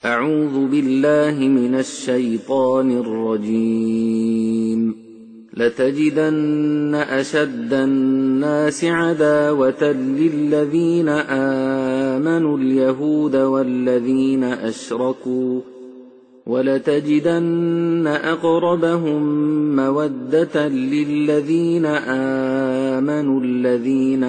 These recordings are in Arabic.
أعوذ بالله من الشيطان الرجيم. لتجدن أشد الناس عداوة للذين آمنوا اليهود والذين أشركوا، ولتجدن أقربهم مودة للذين آمنوا الذين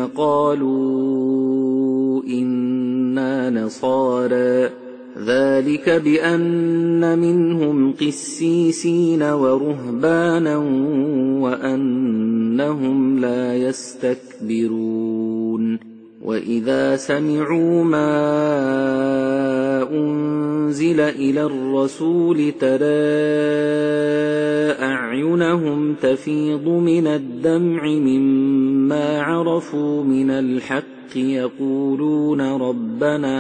قالوا إنا نصارى، ذلك بأن منهم قسيسين ورهبانا وأنهم لا يستكبرون. وإذا سمعوا ما أنزل إلى الرسول ترى أعينهم تفيض من الدمع مما عرفوا من الحق، يقولون ربنا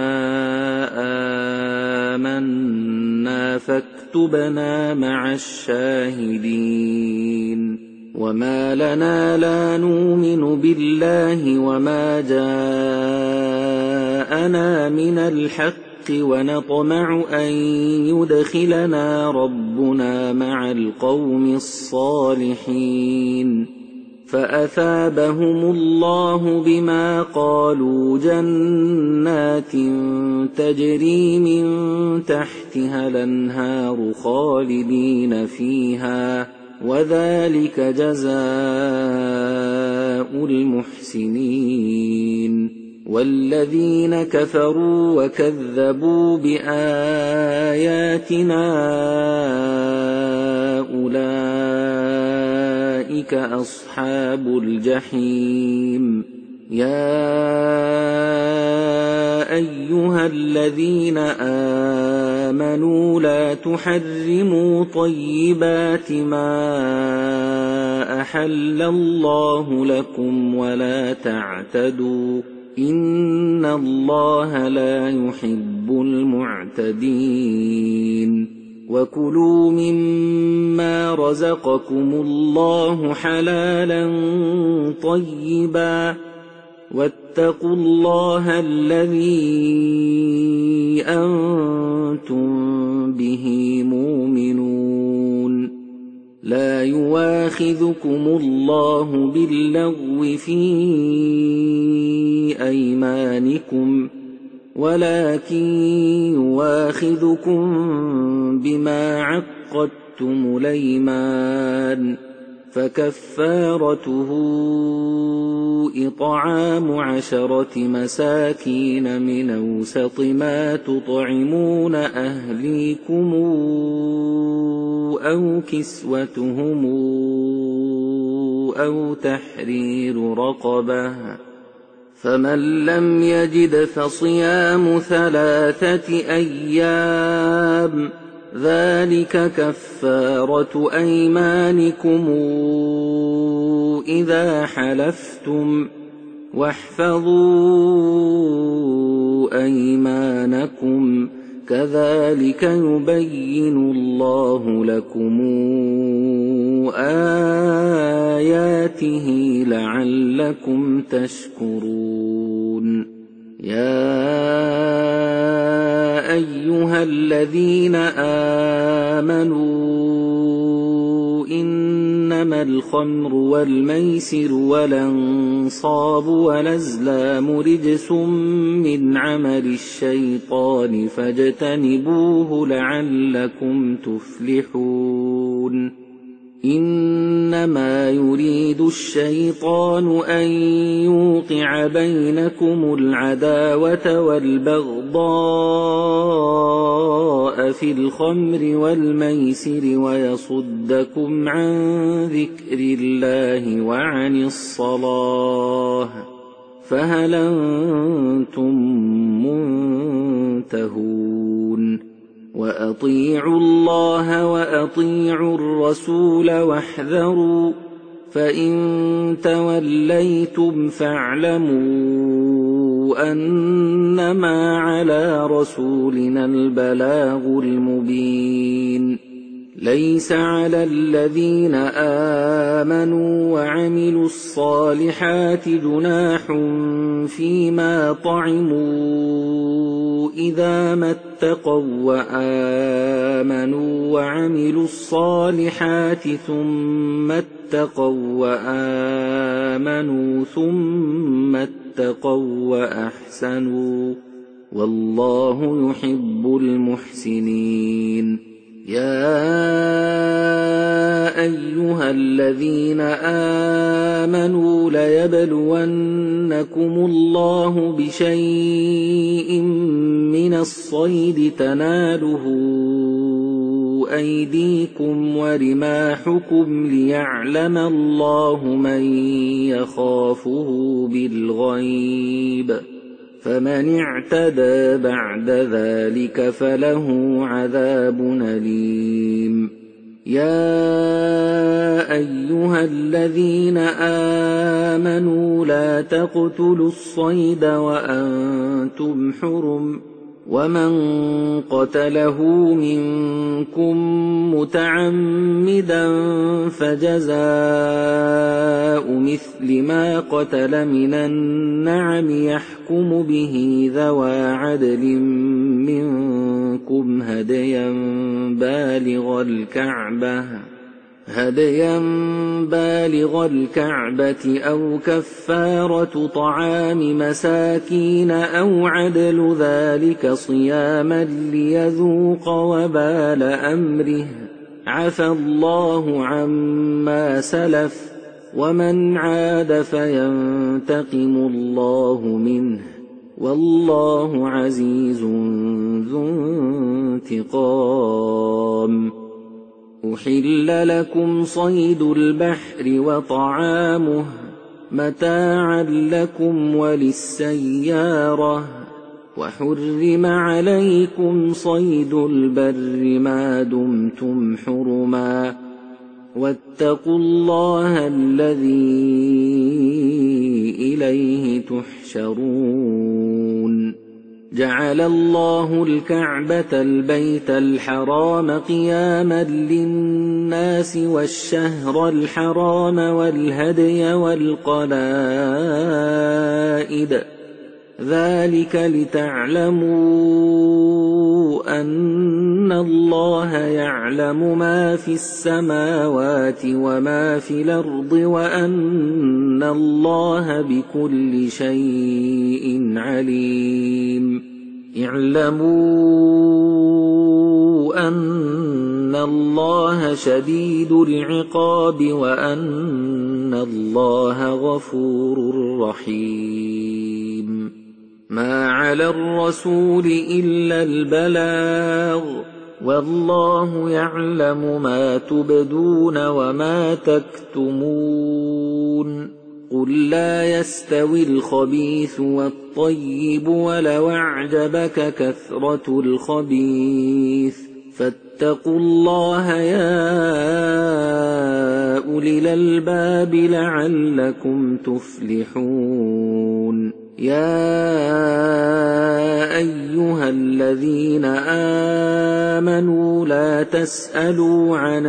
آمنا فاكتبنا مع الشاهدين. وما لنا لا نؤمن بالله وما جاءنا من الحق ونطمع أن يدخلنا ربنا مع القوم الصالحين. فأثابهم الله بما قالوا جنات تجري من تحتها الأنهار خالدين فيها، وذلك جزاء المحسنين. والذين كفروا وكذبوا بآياتنا أولئك أصحاب الجحيم. يا أيها الذين آمنوا لا تحرموا طيبات ما أحل الله لكم ولا تعتدوا، إن الله لا يحب المعتدين. وكلوا مما رزقكم الله حلالا طيبا، واتقوا الله الذي أنتم به مؤمنون. لا يواخذكم الله باللغو في أيمانكم، ولكن يواخذكم بما عقدتم الأيمان، فكفارته إطعام 10 مساكين من أوسط ما تطعمون أهليكم أو كسوتهم أو تحرير رقبة، فمن لم يجد فصيام 3 أيام، ذلك كفارة أيمانكم إذا حلفتم، واحفظوا أيمانكم، كذلك يبين الله لكم آياته لعلكم تشكرون. يا أيها الذين آمنوا إنما الخمر والميسر والأنصاب والأزلام رجس من عمل الشيطان فاجتنبوه لعلكم تفلحون. إنما يريد الشيطان أن يوقع بينكم العداوة والبغضاء في الخمر والميسر ويصدكم عن ذكر الله وعن الصلاة، فهل أنتم منتهون؟ وأطيعوا الله وأطيعوا الرسول واحذروا، فإن توليتم فاعلموا أنما على رسولنا البلاغ المبين. ليس على الذين آمنوا وعملوا الصالحات جناح فيما طعموا إذا ما اتقوا وآمنوا وعملوا الصالحات ثم اتقوا وآمنوا ثم اتقوا وأحسنوا والله يحب المحسنين. يا أيها الذين آمنوا ليبلونكم الله بشيء من الصيد تناله أيديكم ورماحكم ليعلم الله من يخافه بالغيب فمن اعتدى بعد ذلك فله عذاب أليم. يا أيها الذين آمنوا لا تقتلوا الصيد وأنتم حرم ومن قتله منكم متعمدا فجزاء مثل ما قتل من النعم يحكم به ذوى عدل منكم هديا بالغ الكعبة أو كفارة طعام مساكين أو عدل ذلك صياما ليذوق وبال أمره عفى الله عما سلف ومن عاد فينتقم الله منه والله عزيز ذو انتقام. أحل لكم صيد البحر وطعامه متاعا لكم وللسيارة وحرم عليكم صيد البر ما دمتم حرما واتقوا الله الذي إليه تحشرون. جعل الله الكعبة البيت الحرام قياما للناس والشهر الحرام والهدي والقلائد ذلك لتعلموا أن الله يعلم ما في السماوات وما في الأرض وأن الله بكل شيء عليم. اعلموا أن الله شديد العقاب وأن الله غفور رحيم. ما على الرسول إلا البلاغ والله يعلم ما تبدون وما تكتمون. قل لا يستوي الخبيث والطيب ولو أعجبك كثرة الخبيث فاتقوا الله يا أولي الألباب لعلكم تفلحون. يا أيها الذين آمنوا لا تسألوا عن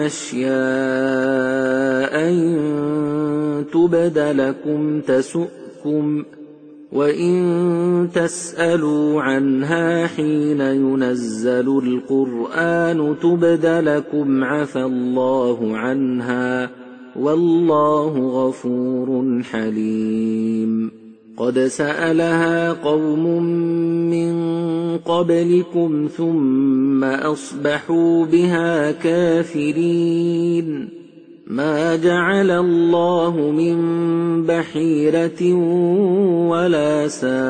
أشياء إن تبد لكم تسؤكم وإن تسألوا عنها حين ينزل القرآن تبد لكم عفى الله عنها والله غفور حليم. قد سألها قوم من قبلكم ثم أصبحوا بها كافرين. ما جعل الله من بحيرة ولا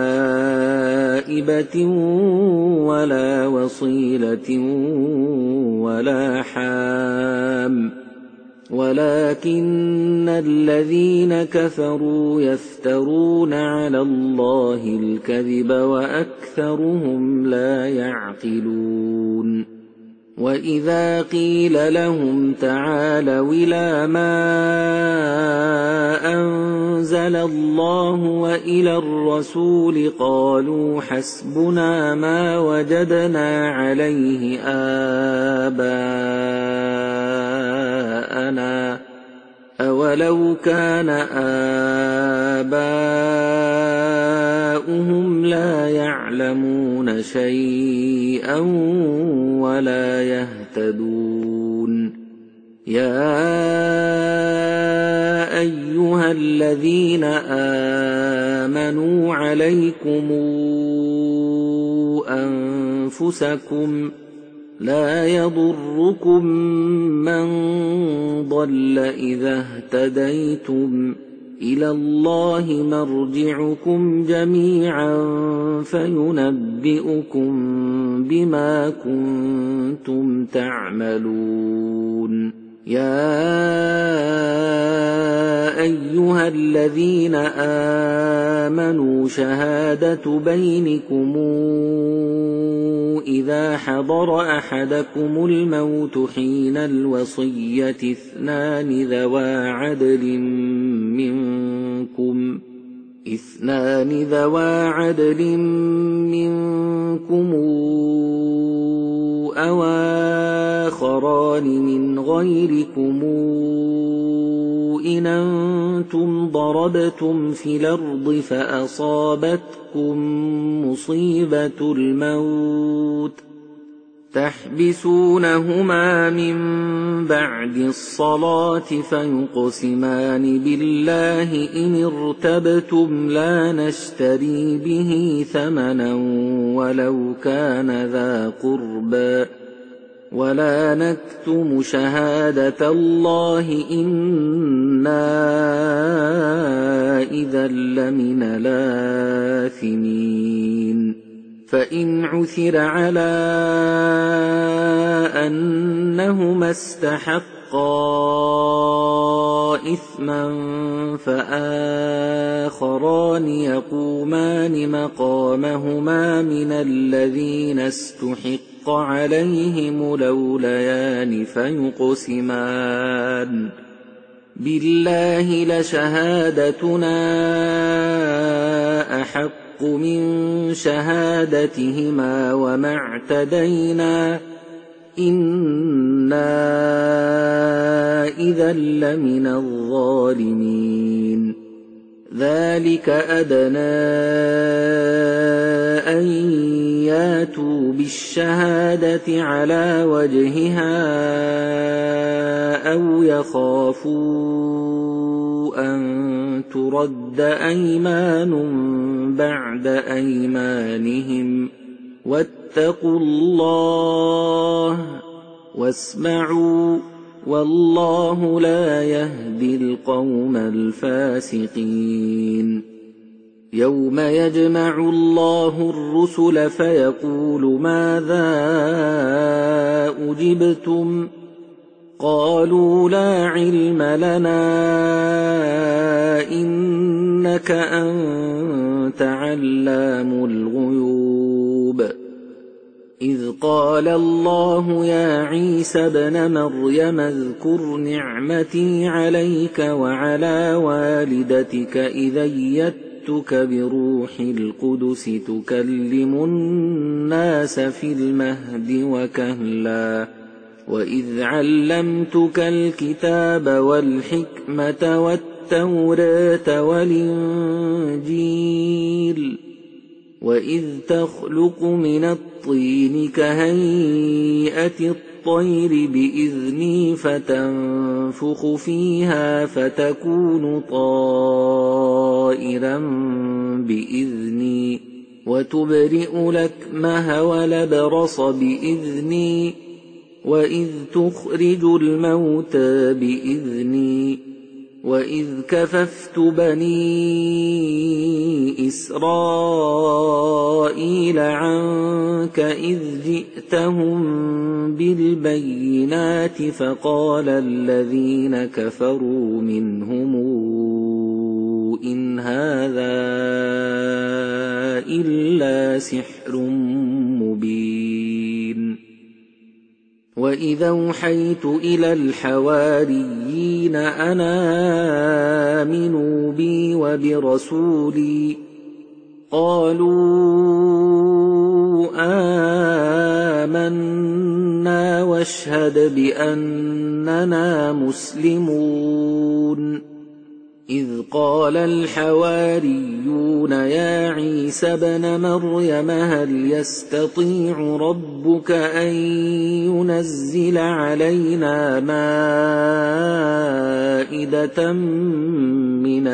سائبة ولا وصيلة ولا حام ولكن الذين كفروا يفترون على الله الكذب وأكثرهم لا يعقلون. وإذا قيل لهم تعالوا إلى ما أنزل الله وإلى الرسول قالوا حسبنا ما وجدنا عليه آباءنا آباءنا أولو كان آباؤهم لا يعلمون شيئا ولا يهتدون يا أيها الذين آمنوا عليكم أنفسكم لا يضركم من ضل إذا اهتديتم إلى الله مرجعكم جميعا فينبئكم بما كنتم تعملون يا أيها الذين آمنوا شهادة بينكم إذا حضر أحدكم الموت حين الوصية اثنان ذوا عدل منكم أو آخران من غيركم إن أنتم ضربتم في الأرض فأصابتكم مصيبة الموت تحبسونهما من بعد الصلاة فيقسمان بالله إن ارتبتم لا نشتري به ثمنا ولو كان ذا قربى ولا نكتم شهادة الله إنا إذا لمن الآثمين فإن عثر على أنهما استحقا إثما فآخران يقومان مقامهما من الذين استحق عليهم الأوليان فيقسمان بالله لشهادتنا أحق من شهادتهما وما اعتدينا إنا إذا لمن الظالمين ذلك أدنى أن ياتوا بالشهادة على وجهها أو يخافوا أن ترد أيمان بعد أيمانهم واتقوا الله واسمعوا والله لا يهدي القوم الفاسقين يوم يجمع الله الرسل فيقول ماذا أجبتم قالوا لا علم لنا إنك أنت علام الغيوب إذ قال الله يا عيسى ابن مريم اذكر نعمتي عليك وعلى والدتك إذ أيدتك بروح القدس تكلم الناس في المهد وكهلا وإذ علمتك الكتاب والحكمة والتوراة والإنجيل وإذ تخلق من الطين كهيئة الطير بإذني فتنفخ فيها فتكون طائرا بإذني وتبرئ الأكمه والأبرص بإذني وإذ تخرج الموتى بإذني وإذ كففت بني إسرائيل عنك إذ جئتهم بالبينات فقال الذين كفروا منهم إن هذا إلا سحر مبين وإذا أوحيت إلى الحواريين أن آمنوا بي وبرسولي قالوا آمنا واشهد بأننا مسلمون إذ قال الحواريون يا عيسى ابن مريم هل يستطيع ربك أن ينزل علينا مائدة من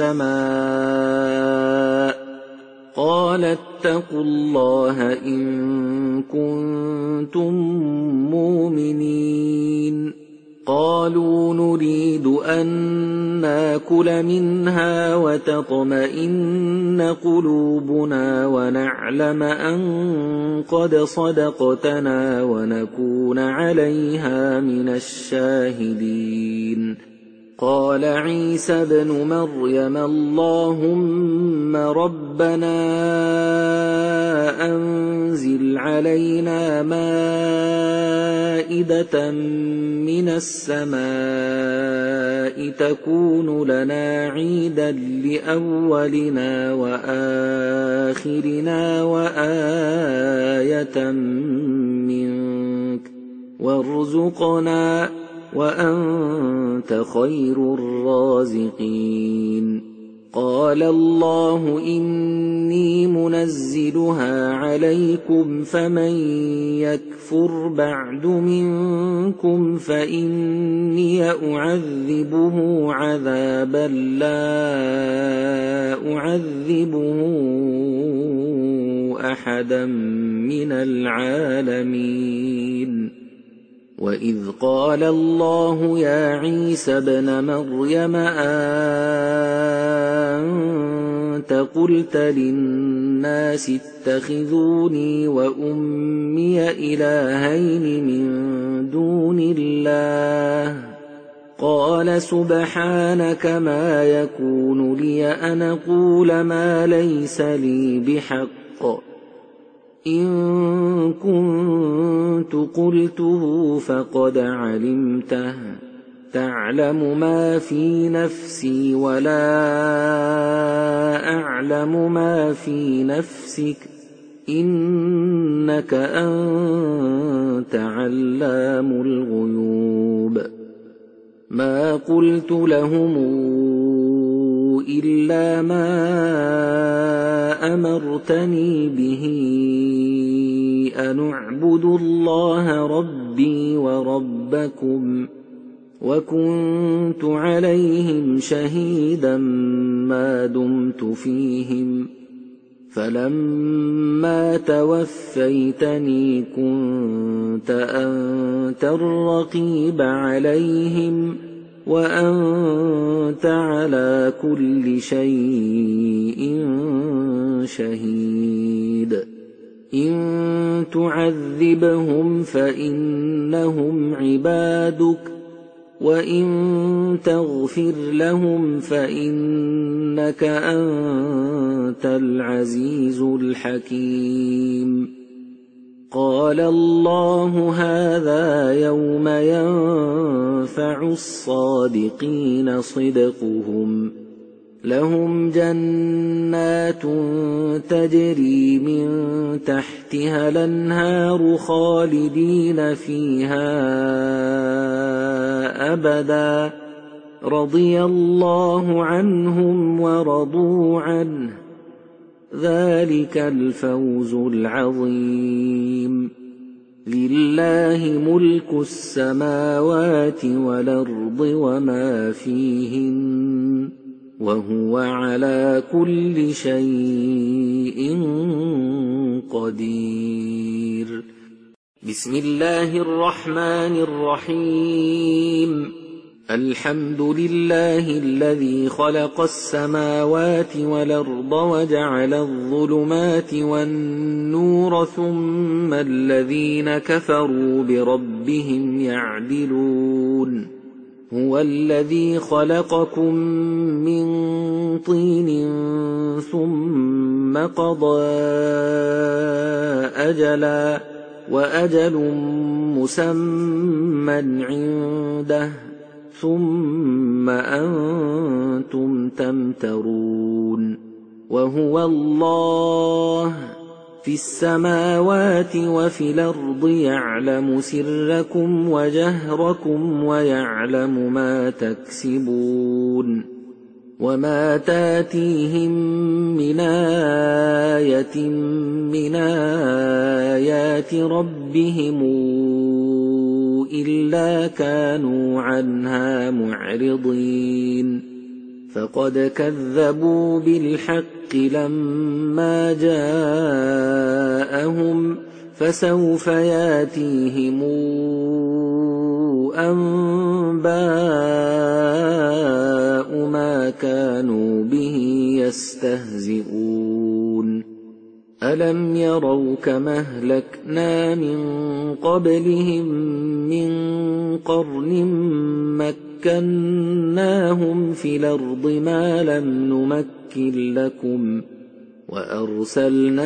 السماء قال اتقوا الله إن كنتم مؤمنين قالوا نريد أن ناكل منها وتطمئن قلوبنا ونعلم أن قد صدقتنا ونكون عليها من الشاهدين قال عيسى ابن مريم اللهم ربنا أنزل علينا مائدة من السماء تكون لنا عيدا لأولنا وآخرنا وآية منك وارزقنا وأنت خير الرازقين قال الله إني منزلها عليكم فمن يكفر بعد منكم فإني أعذبه عذابا لا أعذبه أحدا من العالمين وإذ قال الله يا عيسى ابن مريم أنت قلت للناس اتخذوني وأمي إلهين من دون الله قال سبحانك ما يكون لي أن أقول ما ليس لي بحق إن كنت قلته فقد علمته تعلم ما في نفسي ولا أعلم ما في نفسك إنك أنت علام الغيوب ما قلت لهم إلا ما أمرتني به أن اعبدوا الله ربي وربكم وكنت عليهم شهيدا ما دمت فيهم فلما توفيتني كنت أنت الرقيب عليهم وأنت على كل شيء شهيد إن تعذبهم فإنهم عبادك وإن تغفر لهم فإنك أنت العزيز الحكيم قال الله هذا يوم ينفع الصادقين صدقهم لهم جنات تجري من تحتها الأنهار خالدين فيها أبدا رضي الله عنهم ورضوا عنه ذلك الفوز العظيم لله ملك السماوات والأرض وما فيهن وهو على كل شيء قدير بسم الله الرحمن الرحيم الحمد لله الذي خلق السماوات والأرض وجعل الظلمات والنور ثم الذين كفروا بربهم يعدلون هو الذي خلقكم من طين ثم قضى أجلا وأجل مسمى عنده ثم أنتم تمترون وهو الله في السماوات وفي الأرض يعلم سركم وجهركم ويعلم ما تكسبون وما تاتيهم من آية من آيات ربهم إلا كانوا عنها معرضين فقد كذبوا بالحق لما جاءهم فسوف ياتيهم أنباء ما كانوا به يستهزئون ألم يروا كما أهلكنا من قبلهم من قرن مكناهم في الأرض ما لم نمكن لكم وأرسلنا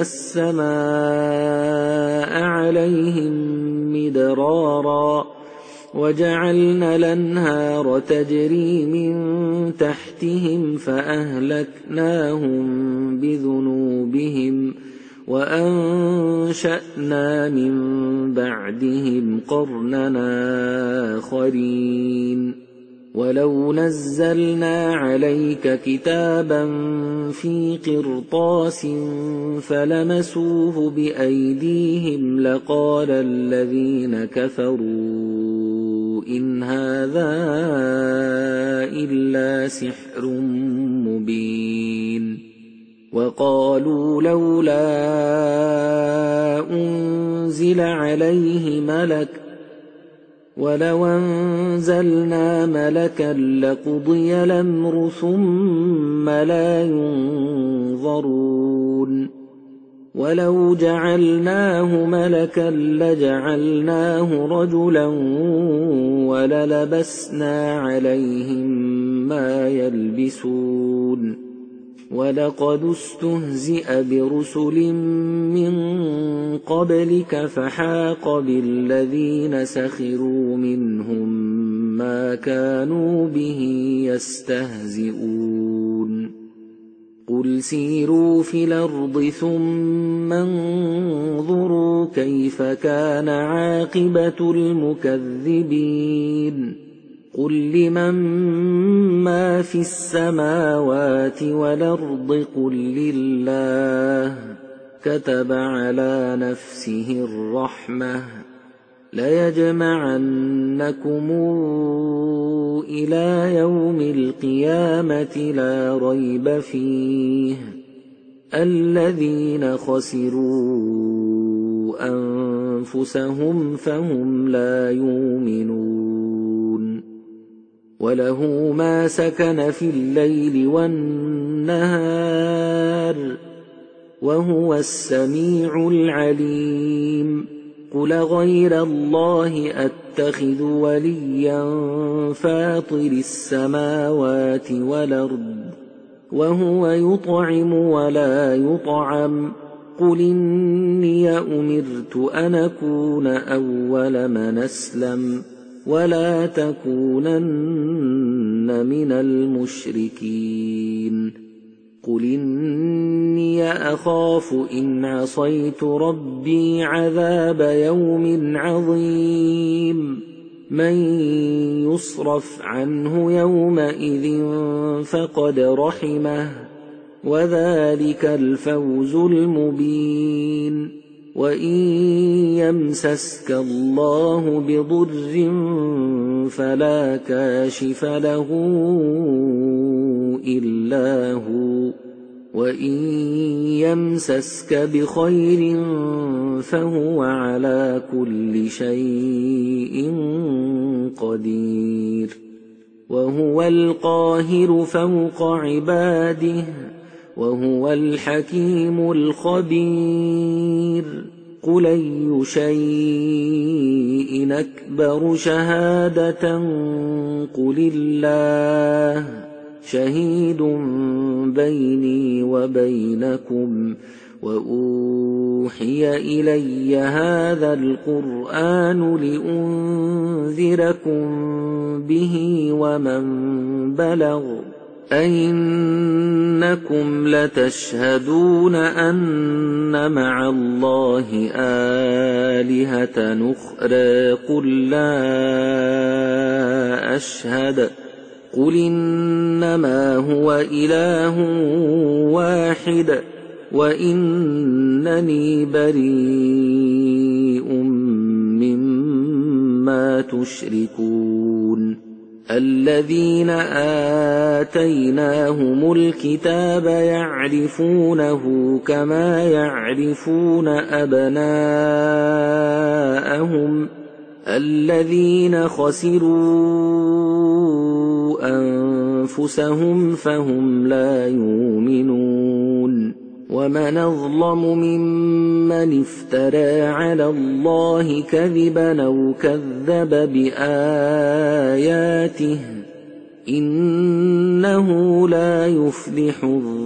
السماء عليهم مدرارا وجعلنا الأنهار تجري من تحتهم فأهلكناهم بذنوبهم وأنشأنا من بعدهم قرننا آخرين ولو نزلنا عليك كتابا في قرطاس فلمسوه بأيديهم لقال الذين كفروا إن هذا إلا سحر مبين وقالوا لولا أنزل عليه ملك ولو أنزلنا ملكا لقضي الأمر ثم لا ينظرون ولو جعلناه ملكا لجعلناه رجلا وللبسنا عليهم ما يلبسون ولقد استهزئ برسل من قبلك فحاق بالذين سخروا منهم ما كانوا به يستهزئون قل سيروا في الأرض ثم انظروا كيف كان عاقبة المكذبين قل لمن ما في السماوات والأرض قل لله كتب على نفسه الرحمة ليجمعنكم إلى يوم القيامة لا ريب فيه الذين خسروا أنفسهم فهم لا يؤمنون وله ما سكن في الليل والنهار وهو السميع العليم قل غير الله أتخذ وليا فاطر السماوات والأرض وهو يطعم ولا يطعم قل إني أمرت أن أكون أول من أسلم ولا تكونن من المشركين قل إني أخاف إن عصيت ربي عذاب يوم عظيم من يصرف عنه يومئذ فقد رحمه وذلك الفوز المبين وإن يمسسك الله بضر فلا كاشف له إلا هو وإن يمسسك بخير فهو على كل شيء قدير وهو القاهر فوق عباده وهو الحكيم الخبير قل أي شيء أكبر شهادة قل الله شهيد بيني وبينكم وأوحي إلي هذا القرآن لأنذركم به ومن بلغ أئنكم لتشهدون أن مع الله آلهة نخرى قل لا أشهد قل إنما هو إله واحد وإنني بريء مما تشركون الذين آتيناهم الكتاب يعرفونه كما يعرفون أبناءهم الذين خسروا أنفسهم فهم لا يؤمنون ومن أظلم ممن افترى على الله كذبا أو كذب بآياته إنه لا يفلح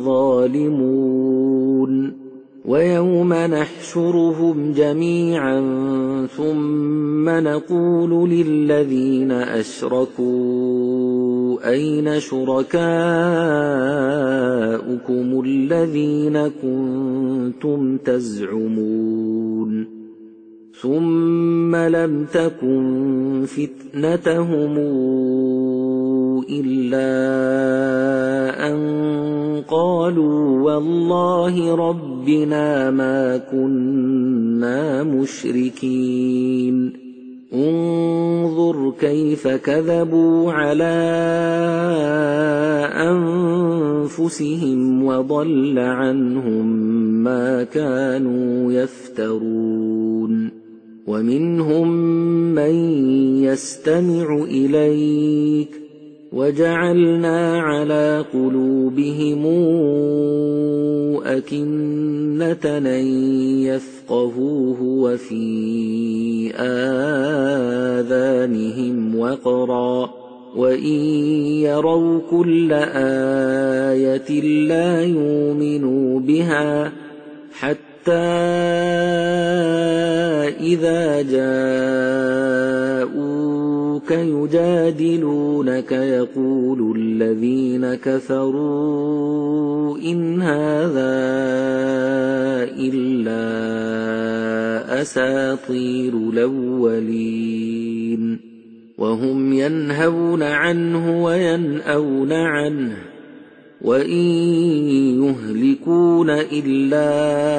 الظالمون ويوم نحشرهم جميعا ثم نقول للذين أشركوا أين شركاؤكم الذين كنتم تزعمون ثم لم تكن فتنتهم إلا أن قالوا والله ربنا ما كنا مشركين انظر كيف كذبوا على أنفسهم وضل عنهم ما كانوا يفترون ومنهم من يستمع إليك وجعلنا على قلوبهم أكنة أن يفقهوه وفي آذانهم وقرا وإن يروا كل آية لا يؤمنوا بها حتى إذا جاءوك يجادلونك يقول الذين كفروا إن هذا إلا أساطير الأولين وهم ينهون عنه وينأون عنه وإن يهلكون إلا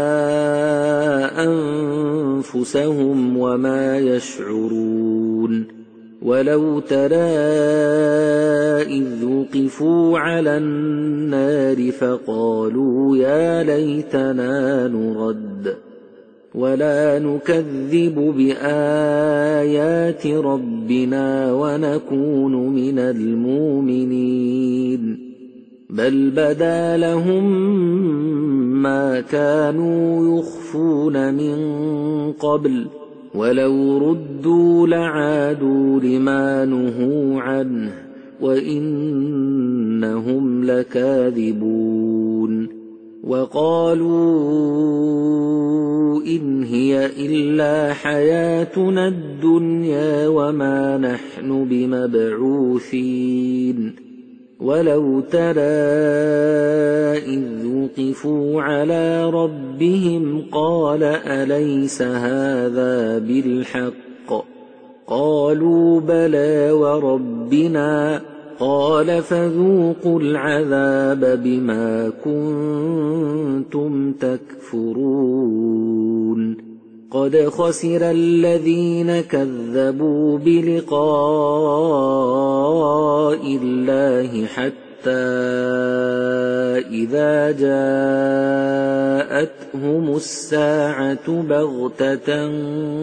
أنفسهم وما يشعرون ولو ترى إذ وقفوا على النار فقالوا يا ليتنا نرد ولا نكذب بآيات ربنا ونكون من المؤمنين بل بدا لهم ما كانوا يخفون من قبل ولو ردوا لعادوا لما نهوا عنه وإنهم لكاذبون وقالوا إن هي إلا حياتنا الدنيا وما نحن بمبعوثين ولو ترى إذ وقفوا على ربهم قال أليس هذا بالحق قالوا بلى وربنا قال فذوقوا العذاب بما كنتم تكفرون قد خسر الذين كذبوا بلقاء الله حتى إذا جاءتهم الساعة بغتة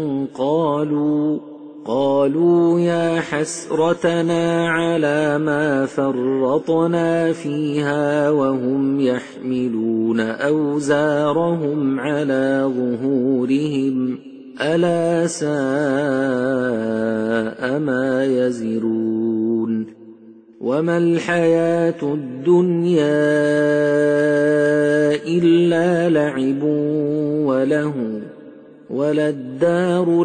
قالوا يا حسرتنا على ما فرطنا فيها وهم يحملون أوزارهم على ظهورهم ألا ساء ما يزرون وما الحياة الدنيا إلا لعب وله وللدار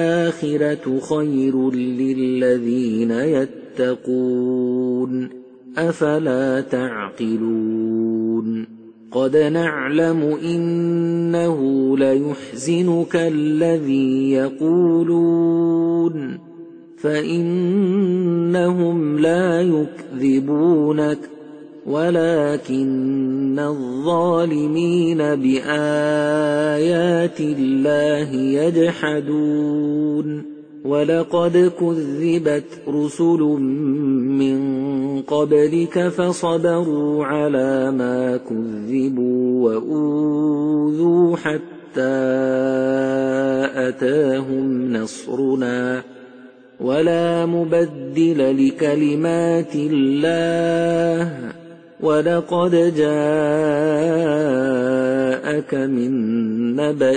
الآخرة خير للذين يتقون أفلا تعقلون قد نعلم إنه ليحزنك الذي يقولون فإنهم لا يكذبونك ولكن الظالمين بآيات الله يجحدون ولقد كذبت رسل من قبلك فصبروا على ما كذبوا وأوذوا حتى أتاهم نصرنا ولا مبدل لكلمات الله ولقد جاءك من نبأ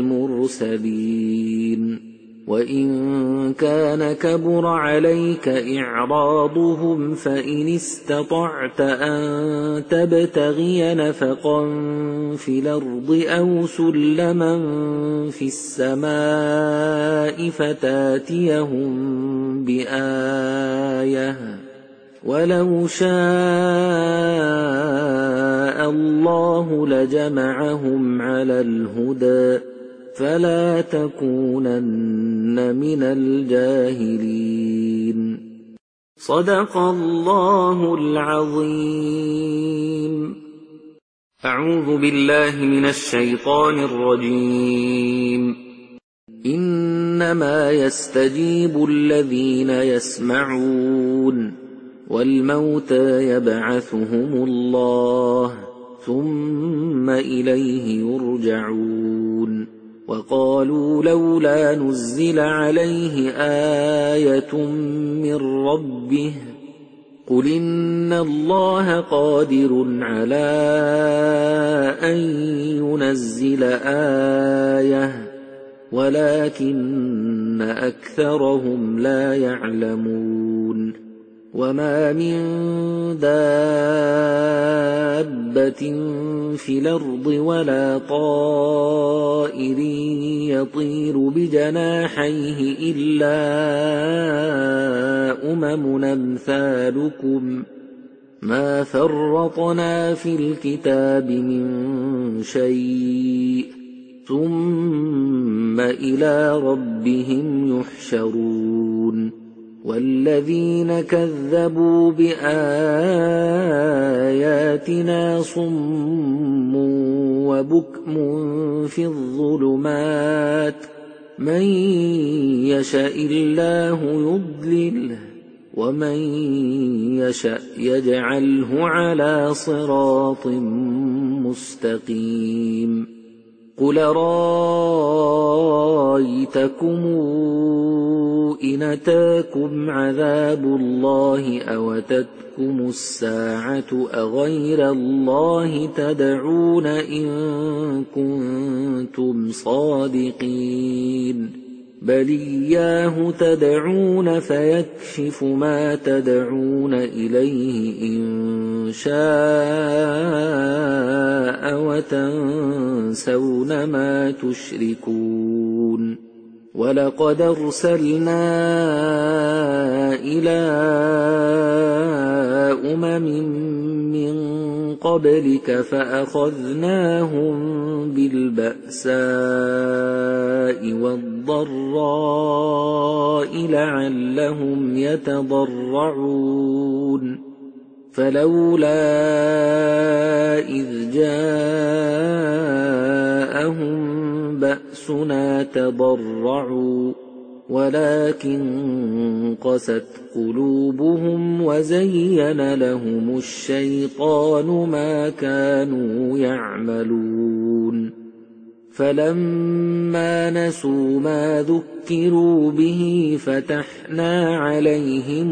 المرسلين وإن كان كبر عليك إعراضهم فإن استطعت أن تبتغي نفقا في الأرض أو سلما في السماء فتاتيهم بآية ولو شاء الله لجمعهم على الهدى فلا تكونن من الجاهلين صدق الله العظيم. أعوذ بالله من الشيطان الرجيم. إنما يستجيب الذين يسمعون والموتى يبعثهم الله ثم إليه يرجعون وقالوا لولا نزل عليه آية من ربه قل إن الله قادر على أن ينزل آية ولكن أكثرهم لا يعلمون وما من دابة في الأرض ولا طائر يطير بجناحيه إلا أمم أمثالكم ما فرطنا في الكتاب من شيء ثم إلى ربهم يحشرون والذين كذبوا بآياتنا صم وبكم في الظلمات من يشاء الله يضلله ومن يشاء يجعله على صراط مستقيم قل رأيتكم إن أتاكم عذاب الله أو أتتكم الساعة أغير الله تدعون إن كنتم صادقين بل إياه تدعون فيكشف ما تدعون إليه إن شاء وتنسون ما تشركون ولقد أرسلنا إلى أمم من قبلك فأخذناهم بالبأساء والضراء لعلهم يتضرعون فلولا إذ جاءهم بأسنا تضرعوا ولكن قست قلوبهم وزين لهم الشيطان ما كانوا يعملون فلما نسوا ما ذكروا به فتحنا عليهم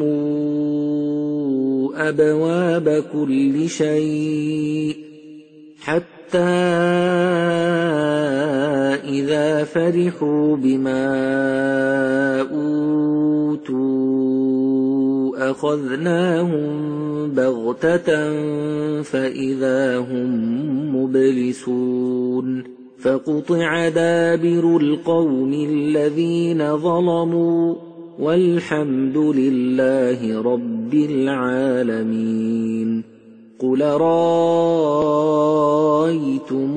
أبواب كل شيء حتى إذا فرحوا بما أوتوا أخذناهم بغتة فإذا هم مبلسون فقطع دابر القوم الذين ظلموا والحمد لله رب العالمين. قل رأيتم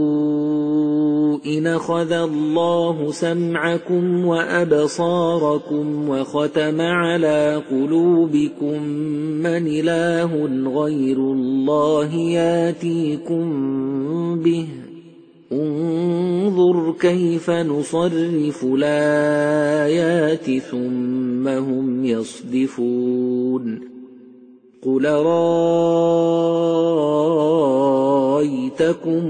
إن أخذ الله سمعكم وأبصاركم وختم على قلوبكم من إله غير الله ياتيكم به، انظر كيف نصرف الآيات ثم هم يصدفون. قل رأيتكم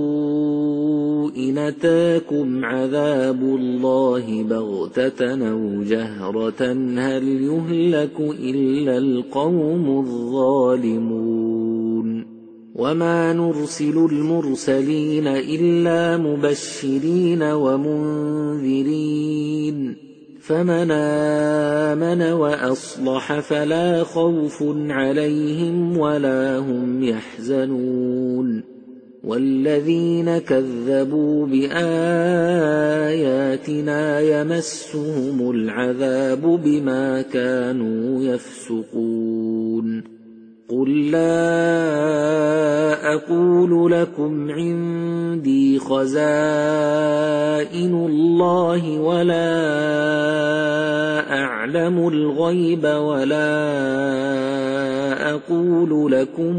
إن أتاكم عذاب الله بغتة أو جهرة هل يهلك إلا القوم الظالمون. وما نرسل المرسلين إلا مبشرين ومنذرين، فمن آمن وأصلح فلا خوف عليهم ولا هم يحزنون. والذين كذبوا بآياتنا يمسهم العذاب بما كانوا يفسقون. قل لا أقول لكم عندي خزائن الله ولا أعلم الغيب ولا أقول لكم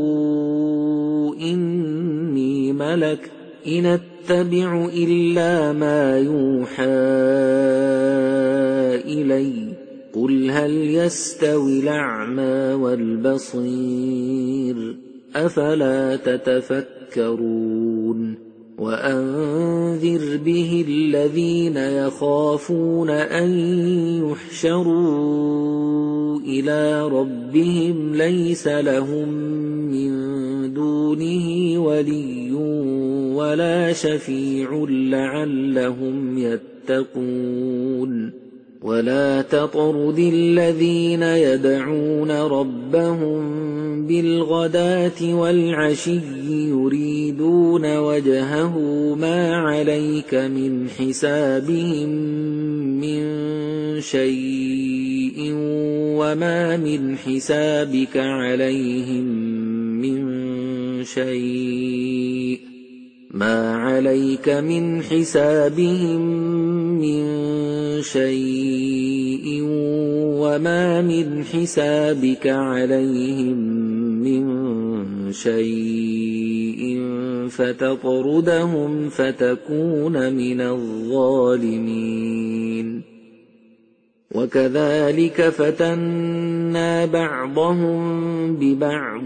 إني ملك إن أتبع إلا ما يوحى إلي. قل هل يستوي الأعمى والبصير أفلا تتفكرون. وأنذر به الذين يخافون أن يحشروا إلى ربهم ليس لهم من دونه ولي ولا شفيع لعلهم يتقون. ولا تطرد الذين يدعون ربهم بالغداة والعشي يريدون وجهه ما عليك من حسابهم من شيء وما من حسابك عليهم من شيء ما عليك من حسابهم من شيء وما من حسابك عليهم من شيء فتطردهم فتكون من الظالمين. وكذلك فتنا بعضهم ببعض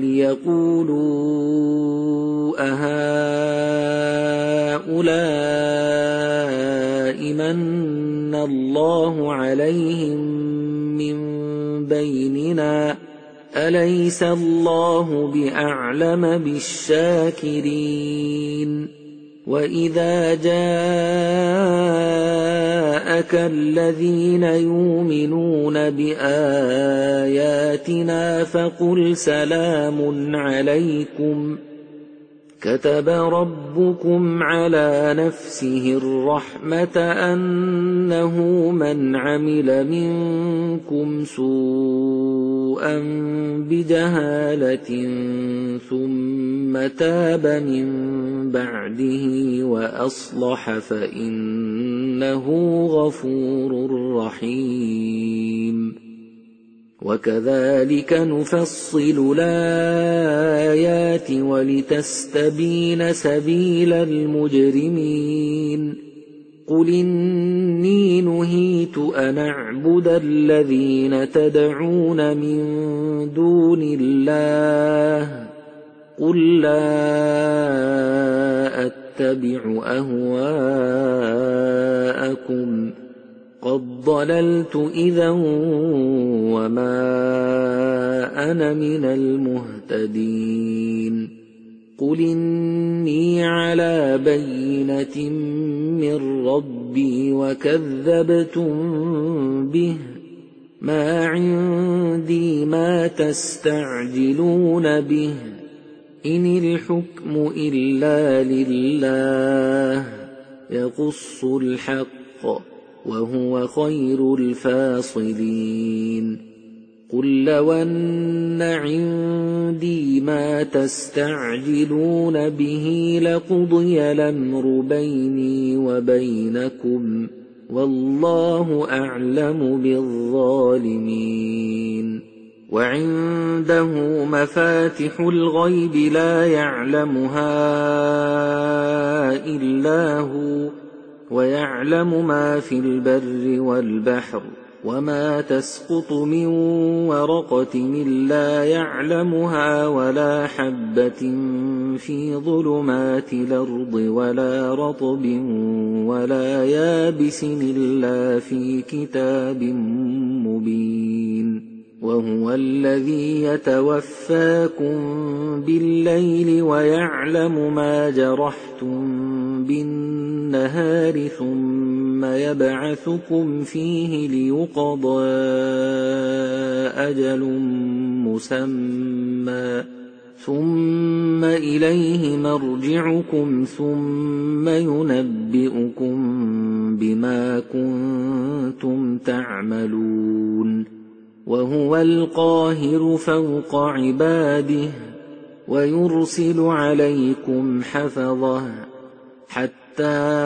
ليقولوا أهؤلاء من الله عليهم من بيننا أليس الله بأعلم بالشاكرين. وإذا جاءك الذين يؤمنون بآياتنا فقل سلام عليكم كتب ربكم على نفسه الرحمة أنه من عمل منكم سوءا بجهالة ثم تاب من بعده وأصلح فإنه غفور رحيم. وكذلك نفصل الآيات ولتستبين سبيل المجرمين. قل إني نهيت أن أعبد الذين تدعون من دون الله قل لا أتبع أهواءكم قد ضللت إذا وما أنا من المهتدين. قل إني على بينة من ربي وكذبتم به ما عندي ما تستعجلون به إن الحكم إلا لله يقص الحق وهو خير الفاصلين قل لو أن عندي ما تستعجلون به لقضي الأمر بيني وبينكم والله أعلم بالظالمين وعنده مفاتح الغيب لا يعلمها إلا هو ويعلم ما في البر والبحر وما تسقط من ورقة إلا يعلمها ولا حبة في ظلمات الأرض ولا رطب ولا يابس إلا في كتاب مبين وهو الذي يتوفاكم بالليل ويعلم ما جرحتم بالنهار ثم يبعثكم فيه ليقضى أجل مسمى ثم إليه مرجعكم ثم ينبئكم بما كنتم تعملون وهو القاهر فوق عباده ويرسل عليكم حفظه حتى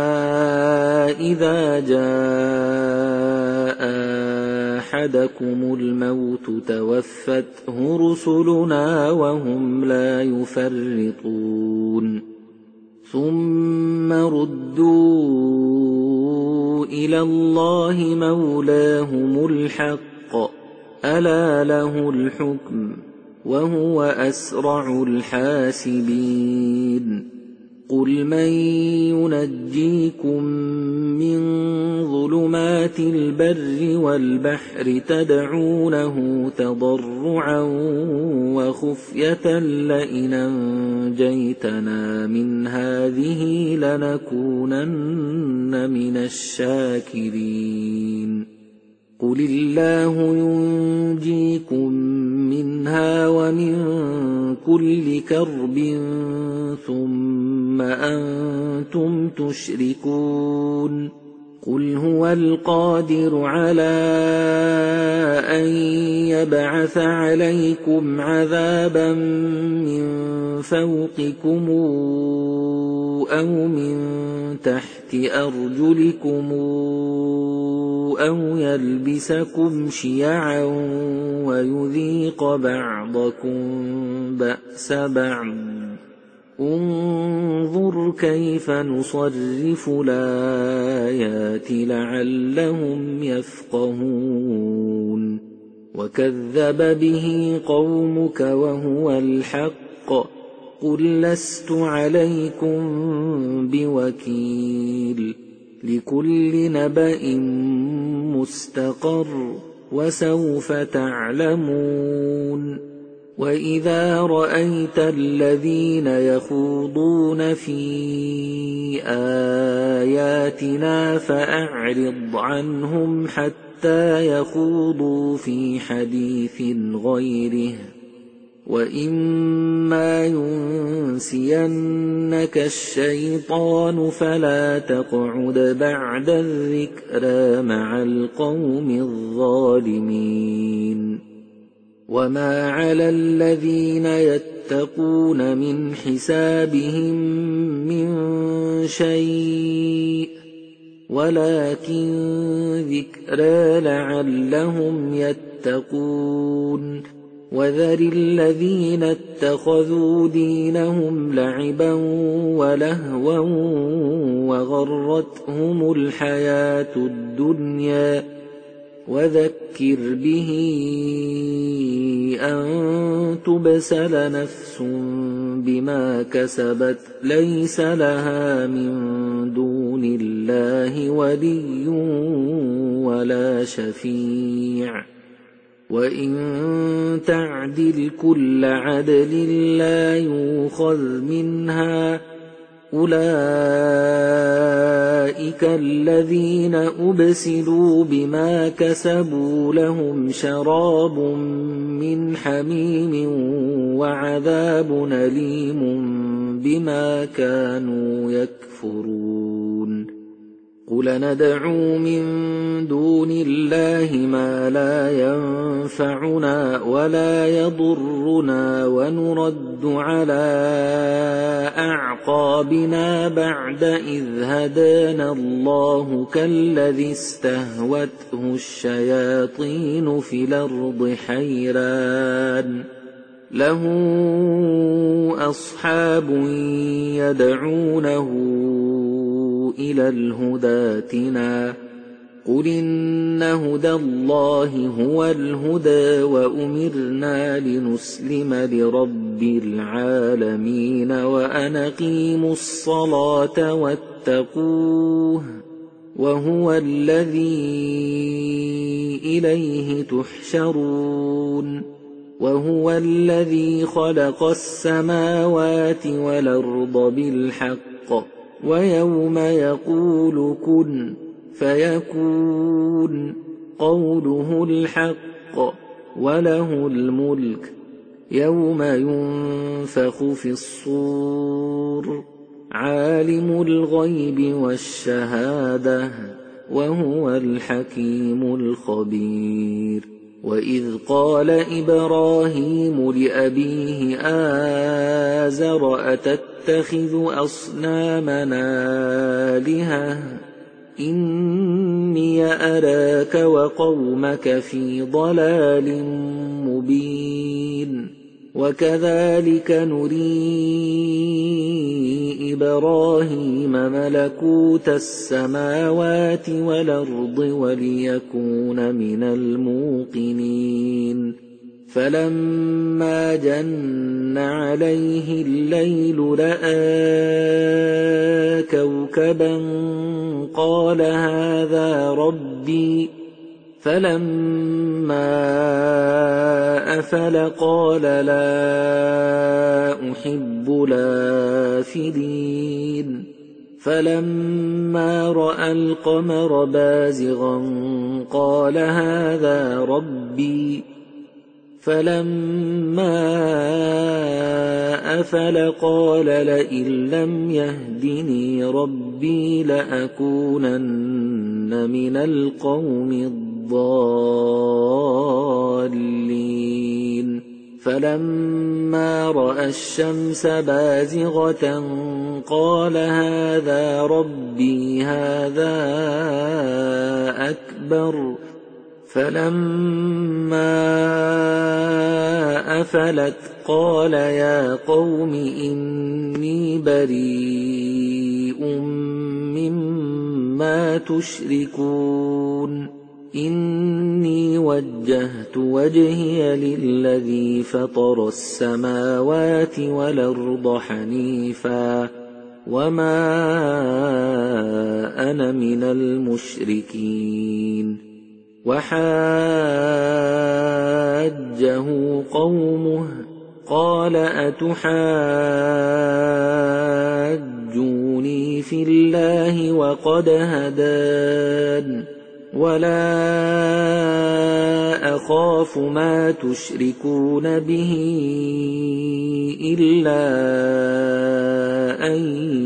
إذا جاء أحدكم الموت توفته رسلنا وهم لا يفرطون ثم ردوا إلى الله مولاهم الحق ألا له الحكم وهو أسرع الحاسبين قل من ينجيكم من ظلمات البر والبحر تدعونه تضرعا وخفية لئن أنجيتنا من هذه لنكونن من الشاكرين قل الله ينجيكم منها ومن كل كرب ثم أنتم تشركون قل هو القادر على أن يبعث عليكم عذابا من فوقكم أو من تحت أرجلكم أو يلبسكم شيعا ويذيق بعضكم بأس بعض انظر كيف نصرف الآيات لعلهم يفقهون وكذب به قومك وهو الحق قل لست عليكم بوكيل لكل نبأ مستقر وسوف تعلمون وإذا رأيت الذين يخوضون في آياتنا فأعرض عنهم حتى يخوضوا في حديث غيره وإما ينسينك الشيطان فلا تقعد بعد الذكرى مع القوم الظالمين وما على الذين يتقون من حسابهم من شيء ولكن ذكرى لعلهم يتقون وذر الذين اتخذوا دينهم لعبا ولهوا وغرتهم الحياة الدنيا وذكر به أن تبسل نفس بما كسبت ليس لها من دون الله ولي ولا شفيع وإن تعدل كل عدل لا يؤخذ منها أولئك الذين أبسلوا بما كسبوا لهم شراب من حميم وعذاب أليم بما كانوا يكفرون قُلْ نَدْعُو مِن دُونِ اللَّهِ مَا لَا يَنفَعُنَا وَلَا يَضُرُّنَا وَنُرَدُّ عَلَىٰ أَعْقَابِنَا بَعْدَ إِذْ هَدَانَا اللَّهُ كَالَّذِي اسْتَهْوَتْهُ الشَّيَاطِينُ فِي الْأَرْضِ حَيْرَانٌ لَّهُ أَصْحَابٌ يَدْعُونَهُ إِلَى الْهُدَى ائْتِنَا قُلْ إِنَّ هُدَى اللَّهِ هُوَ الْهُدَىٰ وَأُمِرْنَا لِنُسْلِمَ لِرَبِّ الْعَالَمِينَ وَأَنْ أَقِيمُوا الصَّلَاةَ وَاتَّقُوهُ وَهُوَ الَّذِي إِلَيْهِ تُحْشَرُونَ وَهُوَ الَّذِي خَلَقَ السَّمَاوَاتِ وَالْأَرْضَ بِالْحَقِّ وَيَوْمَ يَقُولُ كُن فَيَكُونُ قَوْلُهُ الْحَقُّ وَلَهُ الْمُلْكُ يَوْمَ يُنفَخُ فِي الصُّورِ عَالِمُ الْغَيْبِ وَالشَّهَادَةِ وَهُوَ الْحَكِيمُ الْخَبِيرُ وَإِذْ قَالَ إِبْرَاهِيمُ لِأَبِيهِ آزَرَ أَتَتَّخِذُ أَصْنَامًا آلِهَةً إِنِّي أَرَاكَ وَقَوْمَكَ فِي ضَلَالٍ مُّبِينٍ وَكَذَلِكَ نُرِي إِبْرَاهِيمَ مَلَكُوتَ السَّمَاوَاتِ وَالْأَرْضِ وَلِيَكُونَ مِنَ الْمُوقِنِينَ فَلَمَّا جَنَّ عَلَيْهِ اللَّيْلُ رَأَىٰ كَوْكَبًا قَالَ هَٰذَا رَبِّي فَلَمَّا أَفَلَ قَالَ لَا أُحِبُّ الْآفِلِينَ فَلَمَّا رَأَى الْقَمَرَ بَازِغًا قَالَ هَٰذَا رَبِّي فَلَمَّا أَفَلَ قَالَ لَئِن لَّمْ يَهْدِنِي رَبِّي لَأَكُونَنَّ مِنَ الْقَوْمِ الضَّالِّينَ فَلَمَّا رَأَى الشَّمْسَ بَازِغَةً قَالَ هَٰذَا رَبِّي هَٰذَا أَكْبَرُ فَلَمَّا أَفَلَتْ قَالَ يَا قَوْمِ إِنِّي بَرِيءٌ مِّمَّا تُشْرِكُونَ إِنِّي وَجَّهْتُ وَجْهِيَ لِلَّذِي فَطَرَ السَّمَاوَاتِ وَالْأَرْضَ حَنِيفًا وَمَا أَنَا مِنَ الْمُشْرِكِينَ وَحَاجَّهُ قَوْمُهُ قَالَ أَتُحَاجُّونِي فِي اللَّهِ وَقَدْ هَدَانِ وَلَا أَخَافُ مَا تُشْرِكُونَ بِهِ إِلَّا أَن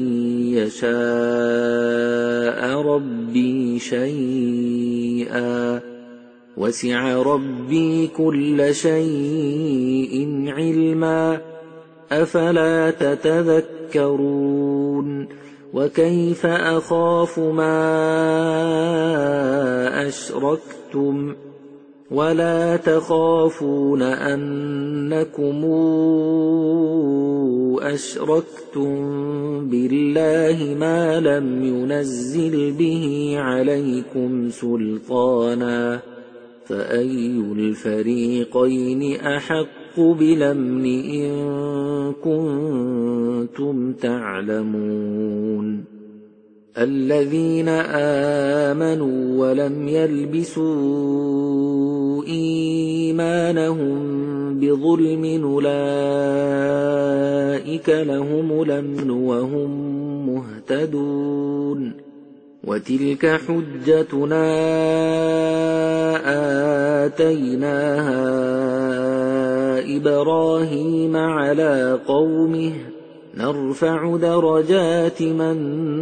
يَشَاءَ رَبِّي شَيْئًا وَسِعَ رَبِّي كُلَّ شَيْءٍ عِلْمًا أَفَلَا تَتَذَكَّرُونَ وَكَيْفَ أَخَافُ مَا أَشْرَكْتُمْ وَلَا تَخَافُونَ أَنَّكُمْ أَشْرَكْتُم بِاللَّهِ مَا لَمْ يُنَزِّلْ بِهِ عَلَيْكُمْ سُلْطَانًا فَأَيُّ الْفَرِيقَيْنِ أَحَقُّ بِالْأَمْنِ إِن كُنتُمْ تعلمون الَّذِينَ آمَنُوا وَلَمْ يَلْبِسُوا إِيمَانَهُم بِظُلْمٍ أُولَٰئِكَ لَهُمُ الْأَمْنُ وَهُم مُّهْتَدُونَ وَتِلْكَ حُجَّتُنَا آتَيْنَاهَا إِبْرَاهِيمَ عَلَىٰ قَوْمِهِ نرفع درجات من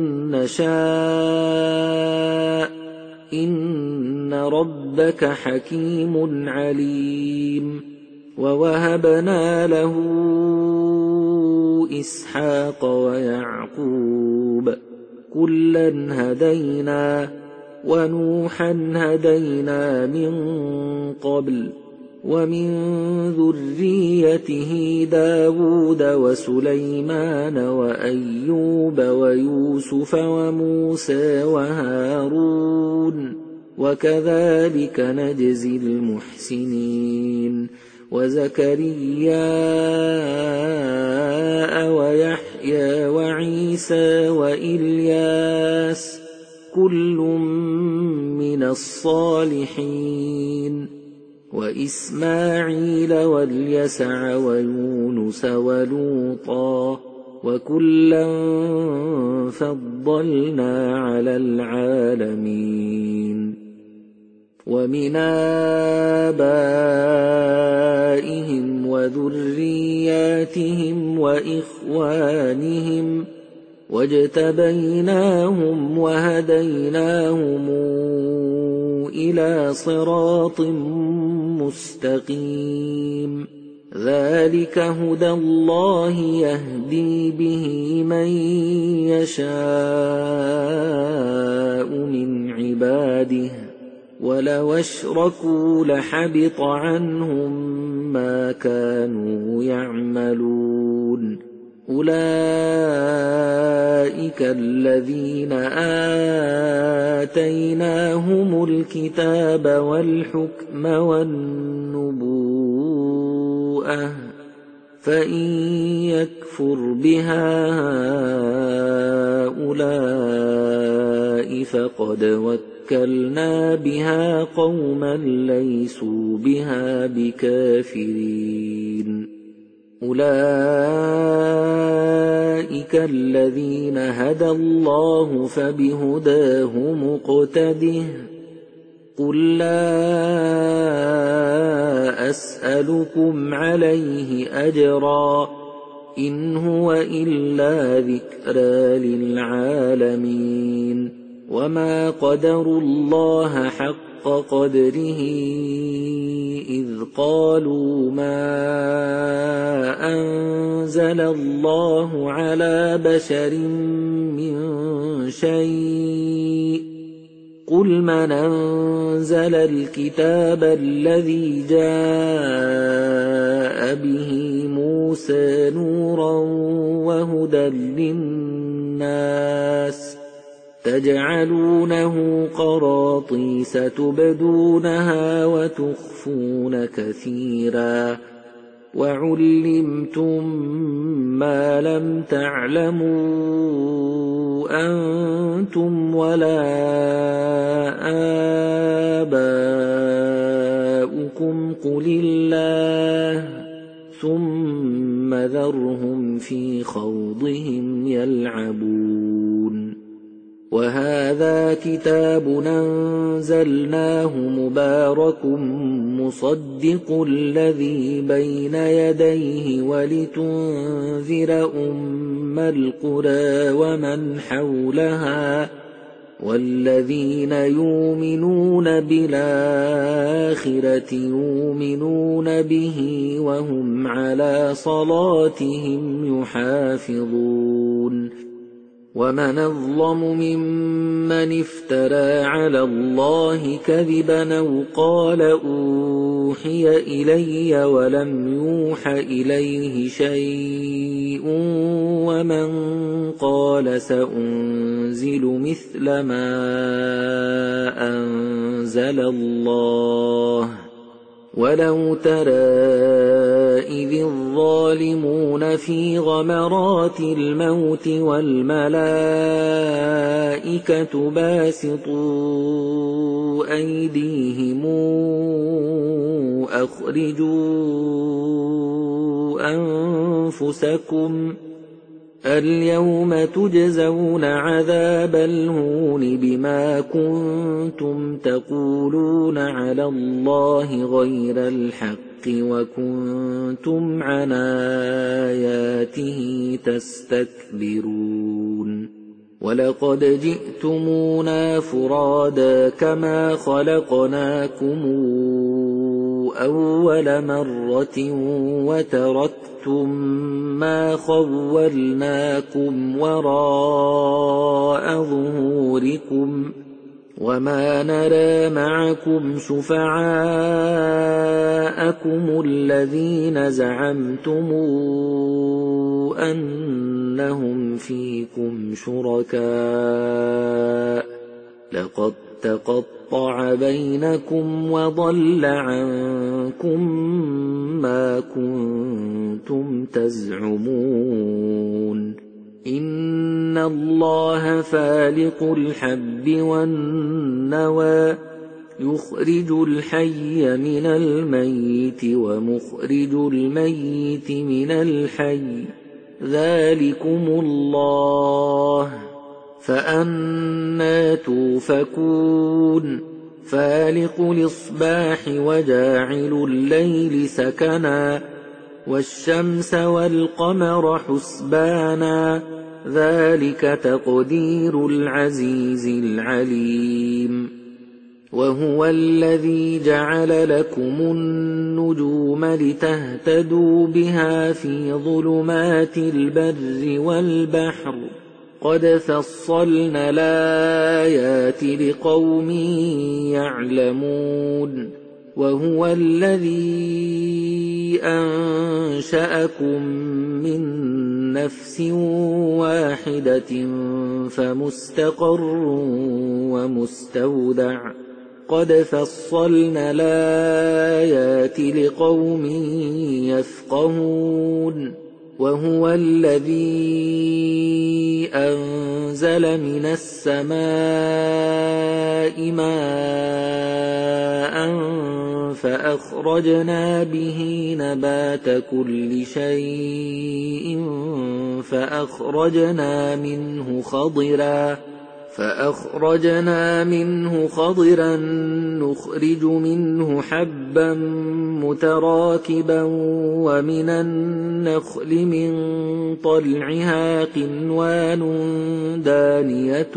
نشاء إن ربك حكيم عليم ووهبنا له إسحاق ويعقوب كلا هدينا ونوحا هدينا من قبل ومن ذريته داود وسليمان وأيوب ويوسف وموسى وهارون وكذلك نجزي المحسنين وزكريا ويحيى وعيسى وإلياس كل من الصالحين وإسماعيل واليسع ويونس ولوطا وكلا فضلنا على العالمين ومن آبائهم وذرياتهم وإخوانهم واجتبيناهم وهديناهم إلى صراط مستقيم ذلك هدى الله يهدي به من يشاء من عباده ولو اشركوا لحبط عنهم ما كانوا يعملون أولئك الذين آتيناهم الكتاب والحكم والنبوءة فإن يكفر بها هؤلاء فقد وكلنا بها قوما ليسوا بها بكافرين أولئك الذين هدى الله فبهداه مقتده قل لا أسألكم عليه أجرا إن هو إلا ذكرى للعالمين وما قدروا الله حق قدره إذ قالوا ما أنزل الله على بشر من شيء قل من أنزل الكتاب الذي جاء به موسى نورا وهدى للناس تجعلونه قراطيس تبدونها وتخفون كثيرا وعلمتم ما لم تعلموا أنتم ولا آباؤكم قل الله ثم ذرهم في خوضهم يلعبون وهذا كتاب أنزلناه مبارك مصدق الذي بين يديه ولتنذر أم القرى ومن حولها والذين يؤمنون بالآخرة يؤمنون به وهم على صلاتهم يحافظون ومن أظلم ممن افترى على الله كذبا أو قال أوحي إلي ولم يوح إليه شيء ومن قال سأنزل مثل ما أنزل الله ولو ترى إذ الظالمون في غمرات الموت والملائكة باسطوا أيديهم أخرجوا أنفسكم اليوم تجزون عذاب الهون بما كنتم تقولون على الله غير الحق وكنتم عن آياته تستكبرون ولقد جئتمونا فرادا كما خلقناكم أول مرة وتركتم ما خولناكم وراء ظهوركم وما نرى معكم شفعاءكم الذين زعمتم أنهم فيكم شركاء لقد تقطع بينكم وضل عنكم ما كنتم تزعمون إن الله فالق الحب والنوى يخرج الحي من الميت ومخرج الميت من الحي ذلكم الله فأنى توفكون فالق الإصباح وجاعل الليل سكنا والشمس والقمر حسبانا ذلك تقدير العزيز العليم وهو الذي جعل لكم النجوم لتهتدوا بها في ظلمات البر والبحر قد فصلنا الآيات لقوم يعلمون وهو الذي أنشأكم من نفس واحدة فمستقر ومستودع قد فصلنا الآيات لقوم يفقهون وهو الذي أنزل من السماء ماء فأخرجنا به نبات كل شيء فأخرجنا منه خضرا نخرج منه حبا متراكبا ومن النخل من طلعها قنوان دانية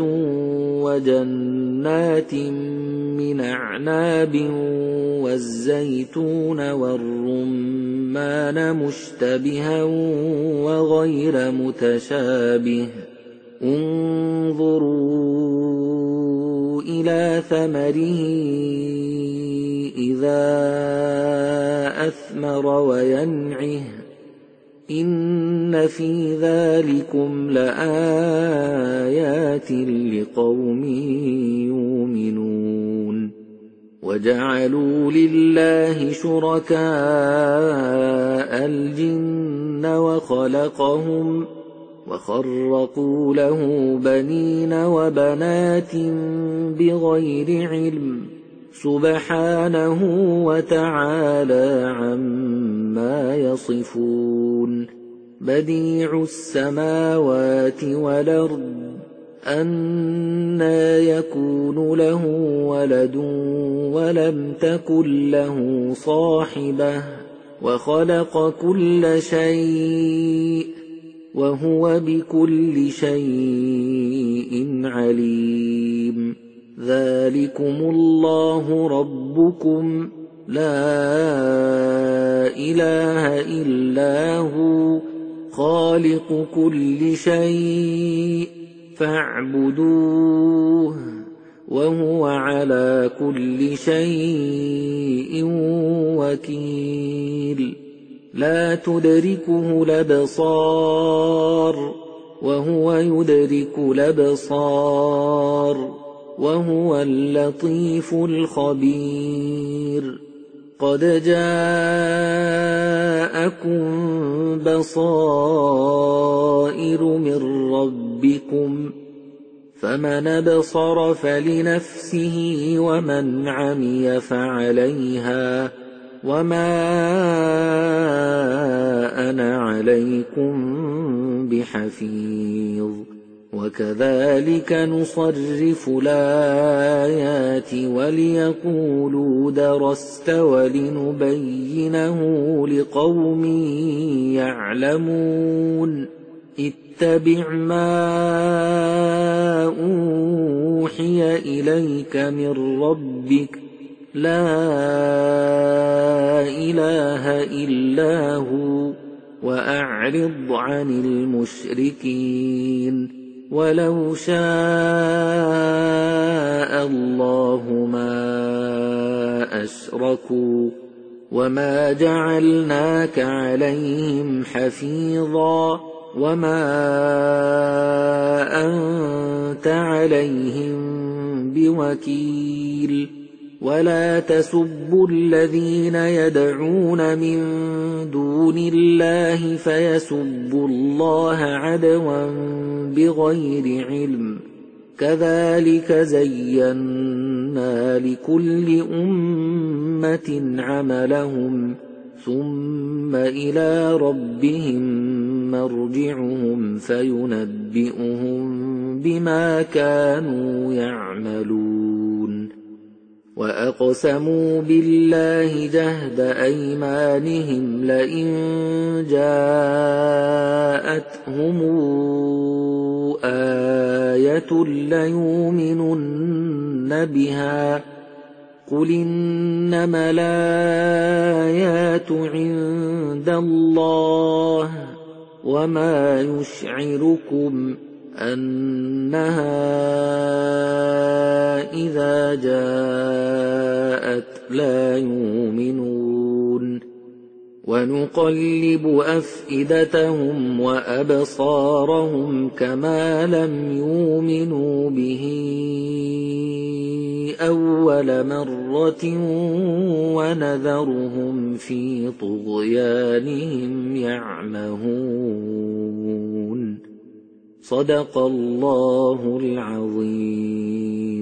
وجنات من أعناب والزيتون والرمان مشتبها وغير متشابه انظروا إلى ثمره إذا أثمر وينعه إن في ذلكم لآيات لقوم يؤمنون وجعلوا لله شركاء الجن وخرقوا له بنين وبنات بغير علم سبحانه وتعالى عما يصفون بديع السماوات والأرض أنى يكون له ولد ولم تكن له صاحبة وخلق كل شيء وهو بكل شيء عليم ذلكم الله ربكم لا إله إلا هو خالق كل شيء فاعبدوه وهو على كل شيء وكيل لا تدركه الأبصار وهو يدرك الأبصار وهو اللطيف الخبير قد جاءكم بصائر من ربكم فمن أبصر فلنفسه ومن عمي فعليها وما أنا عليكم بحفيظ وكذلك نصرف الآيات وليقولوا درست ولنبينه لقوم يعلمون اتبع ما أوحي إليك من ربك لا إله إلا هو وأعرض عن المشركين ولو شاء الله ما أشركوا وما جعلناك عليهم حفيظا وما أنت عليهم بوكيل ولا تسبوا الذين يدعون من دون الله فيسبوا الله عدوا بغير علم كذلك زينا لكل أمة عملهم ثم إلى ربهم مرجعهم فينبئهم بما كانوا يعملون وأقسموا بالله جهد أيمانهم لئن جاءتهم آية ليؤمنن بها قل إنما الآيات عند الله وما يشعركم أنها إذا جاءت لا يؤمنون ونقلب أفئدتهم وأبصارهم كما لم يؤمنوا به أول مرة ونذرهم في طغيانهم يعمهون صدق الله العظيم.